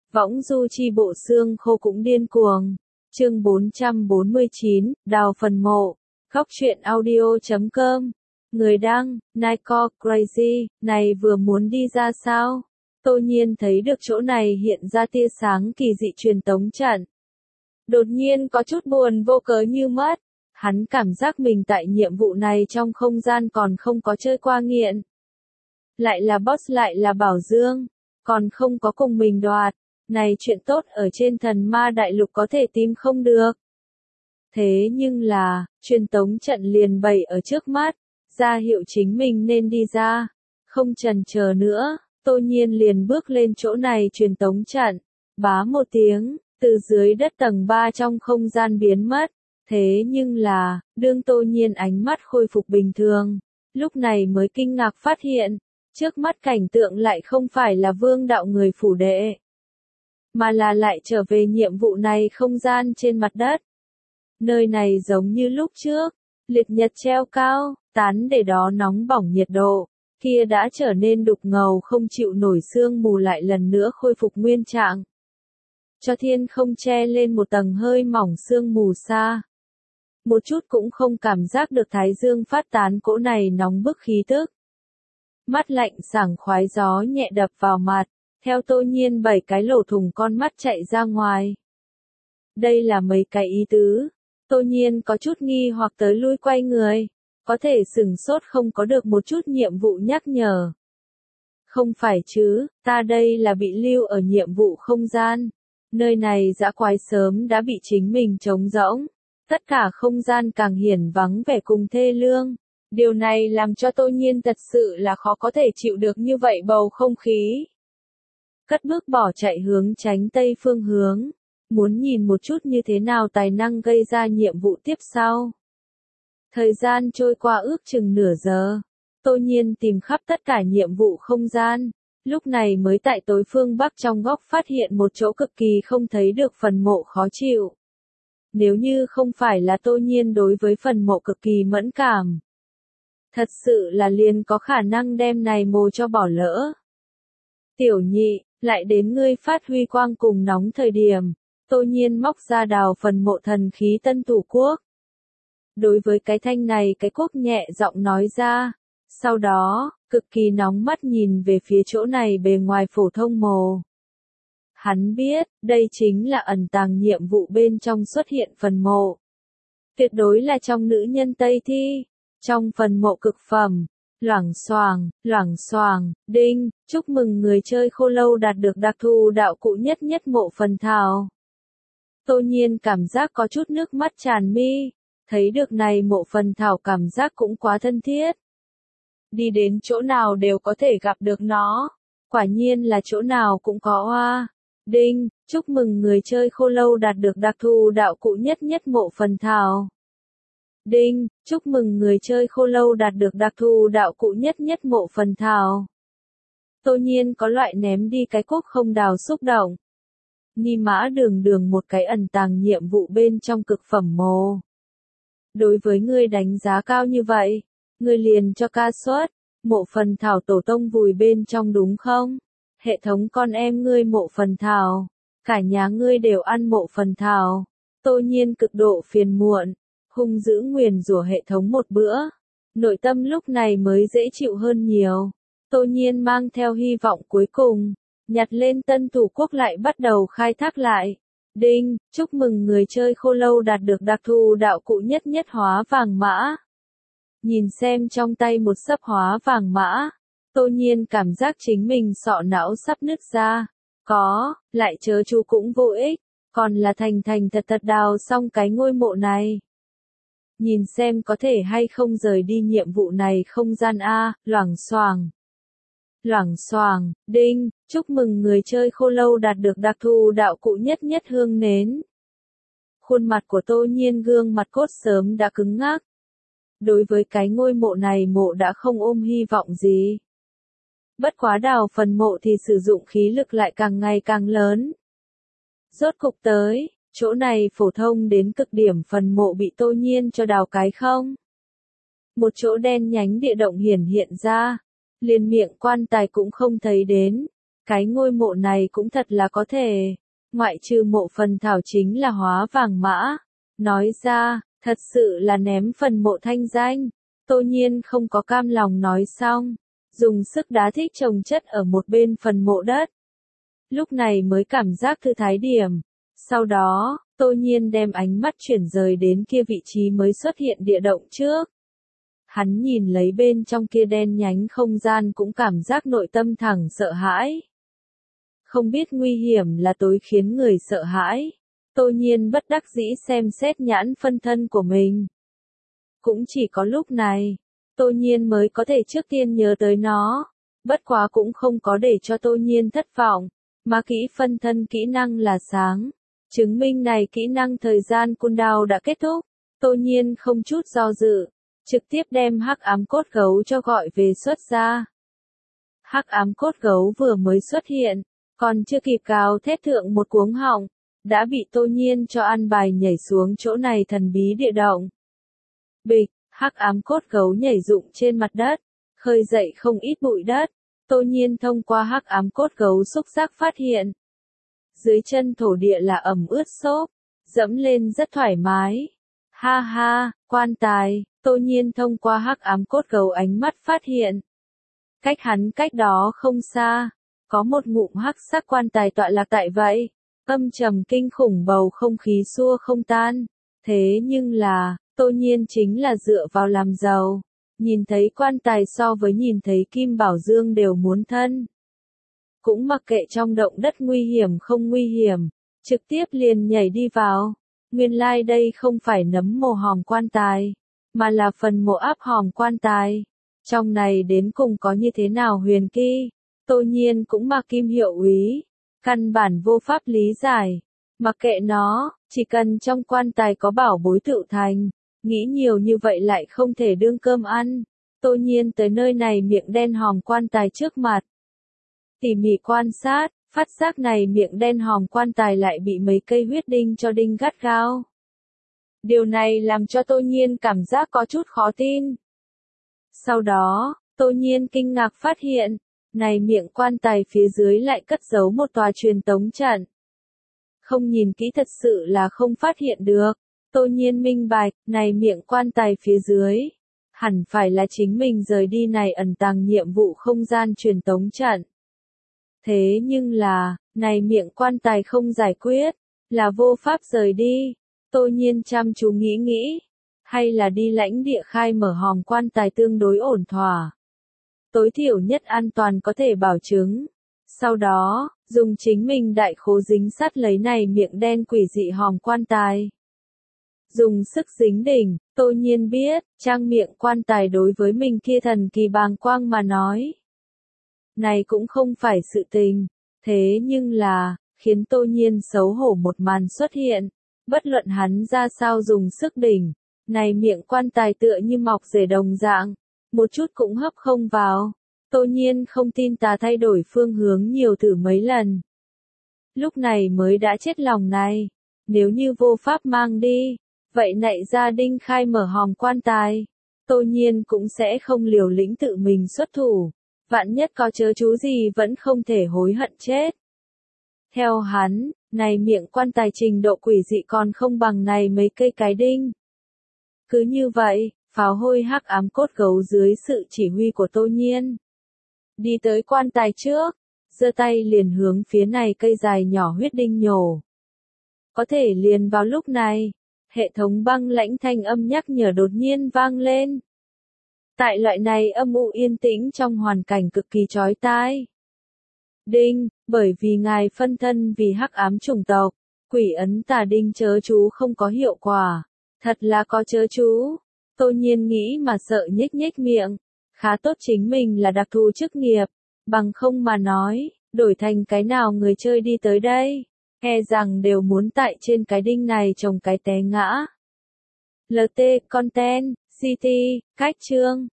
Võng du chi bộ xương khô cũng điên cuồng. Chương 449, đào phần mộ. Góc truyện audio.com. Người đăng, Nico Crazy, này vừa muốn đi ra sao? Tô Nhiên thấy được chỗ này hiện ra tia sáng kỳ dị truyền tống trận. Đột nhiên có chút buồn vô cớ như mất. Hắn cảm giác mình tại nhiệm vụ này trong không gian còn không có chơi qua nghiện. Lại là boss lại là Bảo Dương, còn không có cùng mình đoạt. Này chuyện tốt ở trên thần ma đại lục có thể tìm không được. Thế nhưng là, truyền tống trận liền bày ở trước mắt, ra hiệu chính mình nên đi ra. Không chần chờ nữa, Tô Nhiên liền bước lên chỗ này truyền tống trận. Bá một tiếng, từ dưới đất tầng 3 trong không gian biến mất. Thế nhưng là, đương Tô Nhiên ánh mắt khôi phục bình thường, lúc này mới kinh ngạc phát hiện, trước mắt cảnh tượng lại không phải là vương đạo người phủ đệ, mà là lại trở về nhiệm vụ này không gian trên mặt đất. Nơi này giống như lúc trước, liệt nhật treo cao, tán để đó nóng bỏng nhiệt độ, kia đã trở nên đục ngầu không chịu nổi sương mù lại lần nữa khôi phục nguyên trạng. Cho thiên không che lên một tầng hơi mỏng sương mù xa. Một chút cũng không cảm giác được thái dương phát tán cỗ này nóng bức khí tức. Mắt lạnh sảng khoái gió nhẹ đập vào mặt, theo Tô Nhiên 7 cái lỗ thủng con mắt chạy ra ngoài. Đây là mấy cái ý tứ. Tô Nhiên có chút nghi hoặc tới lui quay người, có thể sửng sốt không có được một chút nhiệm vụ nhắc nhở. Không phải chứ, ta đây là bị lưu ở nhiệm vụ không gian. Nơi này dã quái sớm đã bị chính mình trống rỗng. Tất cả không gian càng hiển vắng vẻ cùng thê lương. Điều này làm cho Tô Nhiên thật sự là khó có thể chịu được như vậy bầu không khí. Cất bước bỏ chạy hướng tránh tây phương hướng. Muốn nhìn một chút như thế nào tài năng gây ra nhiệm vụ tiếp sau. Thời gian trôi qua ước chừng nửa giờ. Tô Nhiên tìm khắp tất cả nhiệm vụ không gian. Lúc này mới tại tối phương bắc trong góc phát hiện một chỗ cực kỳ không thấy được phần mộ khó chịu. Nếu như không phải là Tô Nhiên đối với phần mộ cực kỳ mẫn cảm, thật sự là liền có khả năng đem này mồ cho bỏ lỡ. Tiểu nhị, lại đến ngươi phát huy quang cùng nóng thời điểm, Tô Nhiên móc ra đào phần mộ thần khí Tân Thủ Quốc. Đối với cái thanh này cái quốc nhẹ giọng nói ra, sau đó, cực kỳ nóng mắt nhìn về phía chỗ này bề ngoài phổ thông mồ. Hắn biết, đây chính là ẩn tàng nhiệm vụ bên trong xuất hiện phần mộ. Tuyệt đối là trong nữ nhân Tây Thi. Trong phần mộ cực phẩm, loảng xoàng, đinh, chúc mừng người chơi khô lâu đạt được đặc thù đạo cụ nhất nhất mộ phần thảo. Tô Nhiên cảm giác có chút nước mắt tràn mi, thấy được này mộ phần thảo cảm giác cũng quá thân thiết. Đi đến chỗ nào đều có thể gặp được nó, quả nhiên là chỗ nào cũng có hoa. Đinh, chúc mừng người chơi khô lâu đạt được đặc thù đạo cụ nhất nhất mộ phần thảo. Đinh, chúc mừng người chơi khô lâu đạt được đặc thù đạo cụ nhất nhất mộ phần thảo. Tô Nhiên có loại ném đi cái cuốc không đào xúc động. Ni mã đường một cái ẩn tàng nhiệm vụ bên trong cực phẩm mồ. Đối với ngươi đánh giá cao như vậy, ngươi liền cho ca suất, mộ phần thảo tổ tông vùi bên trong đúng không? Hệ thống con em ngươi mộ phần thảo, cả nhà ngươi đều ăn mộ phần thảo. Tô Nhiên cực độ phiền muộn, hung dữ nguyền rủa hệ thống một bữa. Nội tâm lúc này mới dễ chịu hơn nhiều. Tô Nhiên mang theo hy vọng cuối cùng, nhặt lên Tân Thủ Quốc lại bắt đầu khai thác lại. Đinh, chúc mừng người chơi khô lâu đạt được đặc thù đạo cụ nhất nhất hóa vàng mã. Nhìn xem trong tay một sấp hóa vàng mã, Tô Nhiên cảm giác chính mình sọ não sắp nứt ra. Có, lại chớ chú cũng vô ích, còn là thành thật đào xong cái ngôi mộ này. Nhìn xem có thể hay không rời đi nhiệm vụ này không gian A, loảng xoàng, đinh, chúc mừng người chơi khô lâu đạt được đặc thù đạo cụ nhất nhất hương nến. Khuôn mặt của Tô Nhiên gương mặt cốt sớm đã cứng ngắc. Đối với cái ngôi mộ này mộ đã không ôm hy vọng gì. Bất quá đào phần mộ thì sử dụng khí lực lại càng ngày càng lớn. Rốt cục tới, chỗ này phổ thông đến cực điểm phần mộ bị Tô Nhiên cho đào cái không. Một chỗ đen nhánh địa động hiển hiện ra, liền miệng quan tài cũng không thấy đến. Cái ngôi mộ này cũng thật là có thể. Ngoại trừ mộ phần thảo chính là hóa vàng mã. Nói ra, thật sự là ném phần mộ thanh danh. Tô Nhiên không có cam lòng nói xong. Dùng sức đá thích chồng chất ở một bên phần mộ đất. Lúc này mới cảm giác thư thái điểm. Sau đó, Tô Nhiên đem ánh mắt chuyển rời đến kia vị trí mới xuất hiện địa động trước. Hắn nhìn lấy bên trong kia đen nhánh không gian cũng cảm giác nội tâm thẳng sợ hãi. Không biết nguy hiểm là tối khiến người sợ hãi. Tô Nhiên bất đắc dĩ xem xét nhãn phân thân của mình. Cũng chỉ có lúc này, Tô Nhiên mới có thể trước tiên nhớ tới nó. Bất quá cũng không có để cho Tô Nhiên thất vọng. Mà kỹ phân thân kỹ năng là sáng. Chứng minh này kỹ năng thời gian cooldown đã kết thúc. Tô Nhiên không chút do dự. Trực tiếp đem hắc ám cốt gấu cho gọi về xuất ra. Hắc ám cốt gấu vừa mới xuất hiện. Còn chưa kịp gào thét thượng một cuống họng. Đã bị Tô Nhiên cho ăn bài nhảy xuống chỗ này thần bí địa động. Bịch, hắc ám cốt gấu nhảy rụng trên mặt đất. Khơi dậy không ít bụi đất. Tô Nhiên thông qua hắc ám cốt gấu xúc giác phát hiện. Dưới chân thổ địa là ẩm ướt xốp, dẫm lên rất thoải mái. Ha ha, quan tài, Tô Nhiên thông qua hắc ám cốt gấu ánh mắt phát hiện. Cách hắn cách đó không xa, có một ngụm hắc sắc quan tài tọa lạc tại vậy. Âm trầm kinh khủng bầu không khí xua không tan. Thế nhưng là, Tô Nhiên chính là dựa vào làm giàu. Nhìn thấy quan tài so với nhìn thấy kim bảo dương đều muốn thân. Cũng mặc kệ trong động đất nguy hiểm không nguy hiểm, trực tiếp liền nhảy đi vào. Nguyên lai đây không phải nấm mồ hòm quan tài, mà là phần mộ áp hòm quan tài. Trong này đến cùng có như thế nào huyền kỳ, Tô Nhiên cũng mặc kim hiệu úy. Căn bản vô pháp lý giải. Mặc kệ nó, chỉ cần trong quan tài có bảo bối tự thành. Nghĩ nhiều như vậy lại không thể đương cơm ăn. Tô Nhiên tới nơi này miệng đen hòm quan tài trước mặt. Tỉ mỉ quan sát, phát giác này miệng đen hòm quan tài lại bị mấy cây huyết đinh cho đinh gắt gao. Điều này làm cho Tô Nhiên cảm giác có chút khó tin. Sau đó, Tô Nhiên kinh ngạc phát hiện, này miệng quan tài phía dưới lại cất giấu một tòa truyền tống trận. Không nhìn kỹ thật sự là không phát hiện được. Tô Nhiên minh bạch, này miệng quan tài phía dưới. Hẳn phải là chính mình rời đi này ẩn tàng nhiệm vụ không gian truyền tống trận. Thế nhưng là, này miệng quan tài không giải quyết, là vô pháp rời đi. Tô Nhiên chăm chú nghĩ, hay là đi lãnh địa khai mở hòm quan tài tương đối ổn thỏa. Tối thiểu nhất an toàn có thể bảo chứng. Sau đó, dùng chính mình đại khố dính sắt lấy này miệng đen quỷ dị hòm quan tài. Dùng sức dính đỉnh, Tô Nhiên biết, trang miệng quan tài đối với mình kia thần kỳ bàng quang mà nói. Này cũng không phải sự tình, thế nhưng là, khiến Tô Nhiên xấu hổ một màn xuất hiện. Bất luận hắn ra sao dùng sức đỉnh, này miệng quan tài tựa như mọc rễ đồng dạng, một chút cũng hấp không vào. Tô Nhiên không tin tà thay đổi phương hướng nhiều thử mấy lần. Lúc này mới đã chết lòng này, nếu như vô pháp mang đi, vậy nạy gia đinh khai mở hòm quan tài, Tô Nhiên cũng sẽ không liều lĩnh tự mình xuất thủ, vạn nhất có chớ chú gì vẫn không thể hối hận chết. Theo hắn, này miệng quan tài trình độ quỷ dị còn không bằng này mấy cây cái đinh. Cứ như vậy, pháo hôi hắc ám cốt gấu dưới sự chỉ huy của Tô Nhiên. Đi tới quan tài trước, giơ tay liền hướng phía này cây dài nhỏ huyết đinh nhổ. Có thể liền vào lúc này, hệ thống băng lãnh thanh âm nhắc nhở đột nhiên vang lên. Tại loại này âm u yên tĩnh trong hoàn cảnh cực kỳ chói tai. Đinh, bởi vì ngài phân thân vì hắc ám chủng tộc, quỷ ấn tà đinh chớ chú không có hiệu quả. Thật là có chớ chú. Tô Nhiên nghĩ mà sợ nhếch miệng. Khá tốt chính mình là đặc thù chức nghiệp. Bằng không mà nói, đổi thành cái nào người chơi đi tới đây. E rằng đều muốn tại trên cái đinh này trồng cái té ngã. LT Content, CT, cách chương.